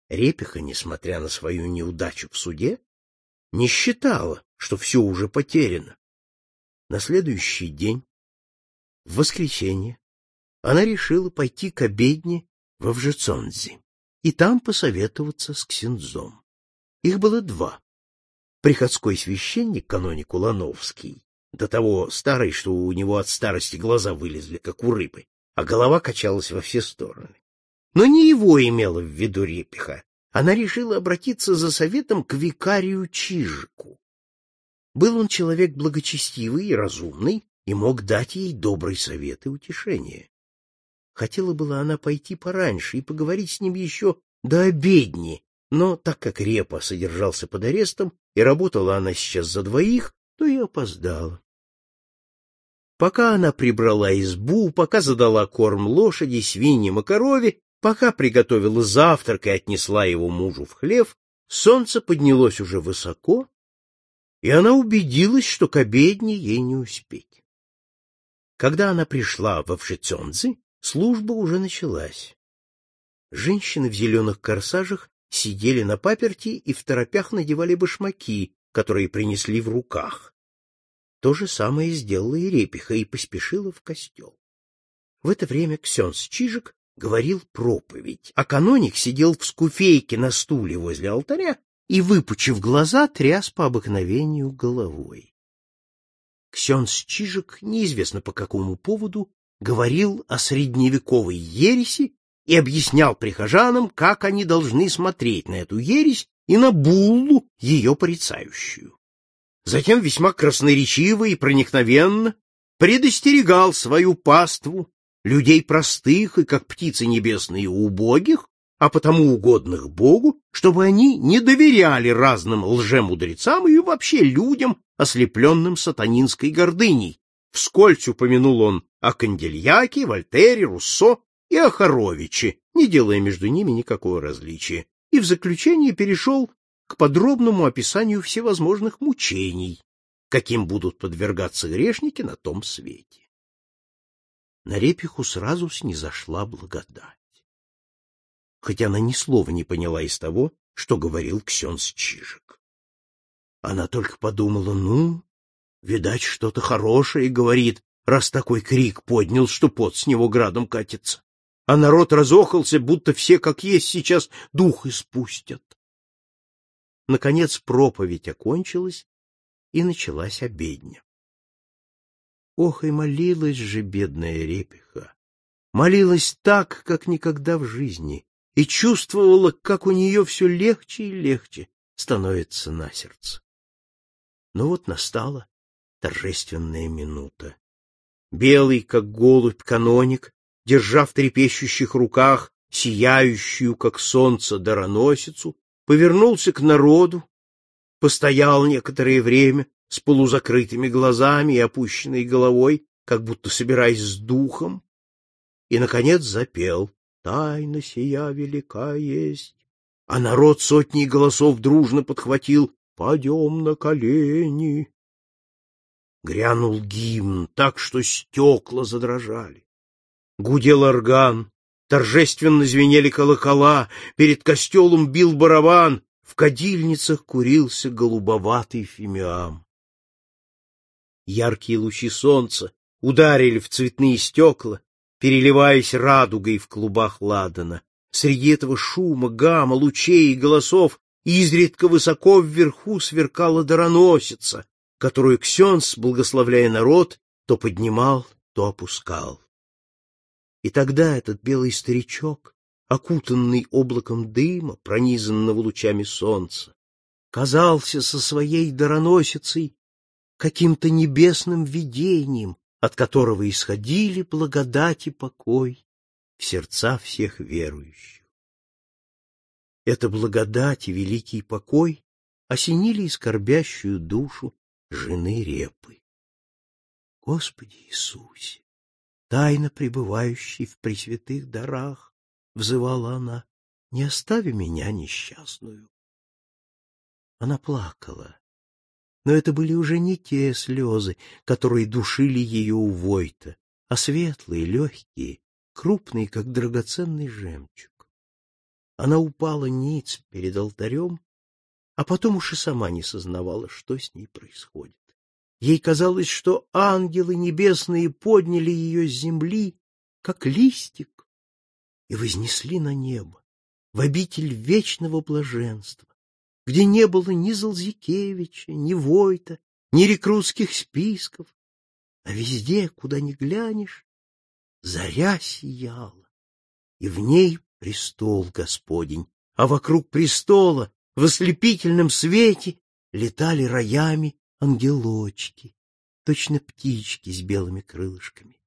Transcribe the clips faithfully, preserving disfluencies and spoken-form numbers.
Репиха, несмотря на свою неудачу в суде, не считала, что все уже потеряно. На следующий день, в воскресенье, она решила пойти к обедне во Вжецонзе и там посоветоваться с ксензом. Их было два. Приходской священник, каноник Улановский, до того старый, что у него от старости глаза вылезли, как у рыбы, а голова качалась во все стороны. Но не его имела в виду Репиха. Она решила обратиться за советом к викарию Чижику. Был он человек благочестивый и разумный, и мог дать ей добрый совет и утешение. Хотела была она пойти пораньше и поговорить с ним еще до обедни, но так как Репа содержался под арестом, и работала она сейчас за двоих, то и опоздала. Пока она прибрала избу, пока задала корм лошади, свиньям и корове, пока приготовила завтрак и отнесла его мужу в хлев, солнце поднялось уже высоко, и она убедилась, что к обедне ей не успеть. Когда она пришла во Вжецонзе, служба уже началась. Женщины в зеленых корсажах сидели на паперти и второпях надевали башмаки, которые принесли в руках. То же самое сделала и Репиха и поспешила в костел. В это время ксенз Чижик говорил проповедь, а каноник сидел в скуфейке на стуле возле алтаря и, выпучив глаза, тряс по обыкновению головой. Ксенз Чижик, неизвестно по какому поводу, говорил о средневековой ереси и объяснял прихожанам, как они должны смотреть на эту ересь и на буллу, ее порицающую. Затем весьма красноречиво и проникновенно предостерегал свою паству, людей простых и, как птицы небесные, убогих, а потому угодных Богу, чтобы они не доверяли разным лжемудрецам и вообще людям, ослепленным сатанинской гордыней. Вскользь упомянул он о Кандильяке, Вольтере, Руссо и о Хоровиче, не делая между ними никакого различия, и в заключение перешел к подробному описанию всевозможных мучений, каким будут подвергаться грешники на том свете. На Репиху сразу снизошла благодать, хотя она ни слова не поняла из того, что говорил ксенз Чижик. Она только подумала: ну, видать, что-то хорошее говорит, раз такой крик поднял, что пот с него градом катится. А народ разохался, будто все, как есть, сейчас дух испустят. Наконец проповедь окончилась, и началась обедня. Ох, и молилась же бедная Репиха. Молилась так, как никогда в жизни, и чувствовала, как у нее все легче и легче становится на сердце. Но вот настала торжественная минута. Белый, как голубь, каноник, держа в трепещущих руках сияющую, как солнце, дароносицу, повернулся к народу, постоял некоторое время с полузакрытыми глазами и опущенной головой, как будто собираясь с духом, и, наконец, запел: «Тайна сия велика есть». А народ сотней голосов дружно подхватил: «Падем на колени». Грянул гимн так, что стекла задрожали. Гудел орган, торжественно звенели колокола, перед костелом бил барабан, в кадильницах курился голубоватый фимиам. Яркие лучи солнца ударили в цветные стекла, переливаясь радугой в клубах ладана. Среди этого шума, гамма, лучей и голосов изредка высоко вверху сверкала дароносица, которую ксенз, благословляя народ, то поднимал, то опускал. И тогда этот белый старичок, окутанный облаком дыма, пронизанного лучами солнца, казался со своей дароносицей каким-то небесным видением, от которого исходили благодать и покой в сердца всех верующих. Эта благодать и великий покой осенили и скорбящую душу жены Репы. Господи Иисусе, тайно пребывающий в пресвятых дарах, взывала она, не остави меня несчастную. Она плакала, но это были уже не те слезы, которые душили ее у Войта, а светлые, легкие, крупные, как драгоценный жемчуг. Она упала ниц перед алтарем, а потом уж и сама не сознавала, что с ней происходит. Ей казалось, что ангелы небесные подняли ее с земли, как листик, и вознесли на небо, в обитель вечного блаженства, где не было ни Залзикевича, ни Войта, ни рекрутских списков, а везде, куда ни глянешь, заря сияла, и в ней престол Господень, а вокруг престола в ослепительном свете летали роями ангелочки, точно птички с белыми крылышками.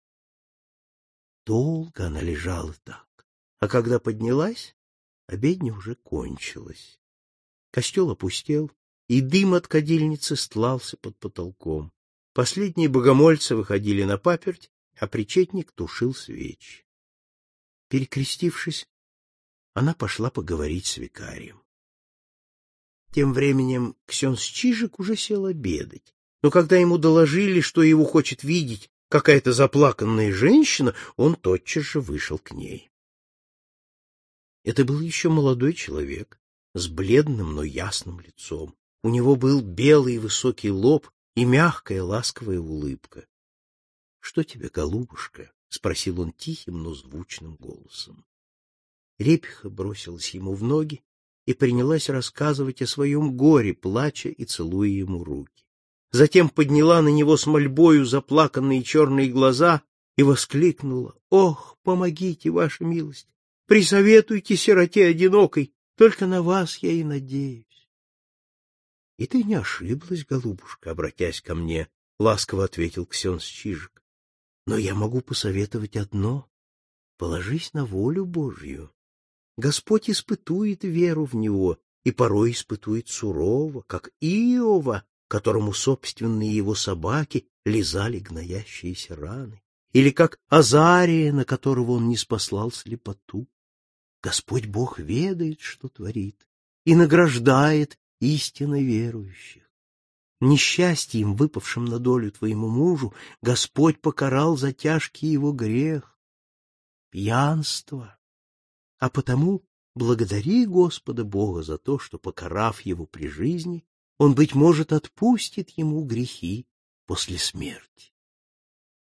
Долго она лежала так, а когда поднялась, обедня уже кончилась. Костел опустел, и дым от кадильницы стлался под потолком. Последние богомольцы выходили на паперть, а причетник тушил свечи. Перекрестившись, она пошла поговорить с викарием. Тем временем ксенз Чижик уже сел обедать, но когда ему доложили, что его хочет видеть какая-то заплаканная женщина, он тотчас же вышел к ней. Это был еще молодой человек с бледным, но ясным лицом. У него был белый высокий лоб и мягкая ласковая улыбка. — Что тебе, голубушка? — спросил он тихим, но звучным голосом. Репиха бросилась ему в ноги и принялась рассказывать о своем горе, плача и целуя ему руки. Затем подняла на него с мольбою заплаканные черные глаза и воскликнула: — Ох, помогите, ваша милость! Присоветуйте сироте одинокой, только на вас я и надеюсь. — И ты не ошиблась, голубушка, обратясь ко мне, — ласково ответил ксенз Чижик. — Но я могу посоветовать одно — положись на волю Божью. Господь испытует веру в него и порой испытует сурово, как Иова, которому собственные его собаки лизали гноящиеся раны, или как Азария, на которого он ниспослал слепоту. Господь Бог ведает, что творит, и награждает истинно верующих. Несчастьем, выпавшим на долю твоему мужу, Господь покарал за тяжкий его грех — пьянство. А потому благодари Господа Бога за то, что, покарав его при жизни, он, быть может, отпустит ему грехи после смерти.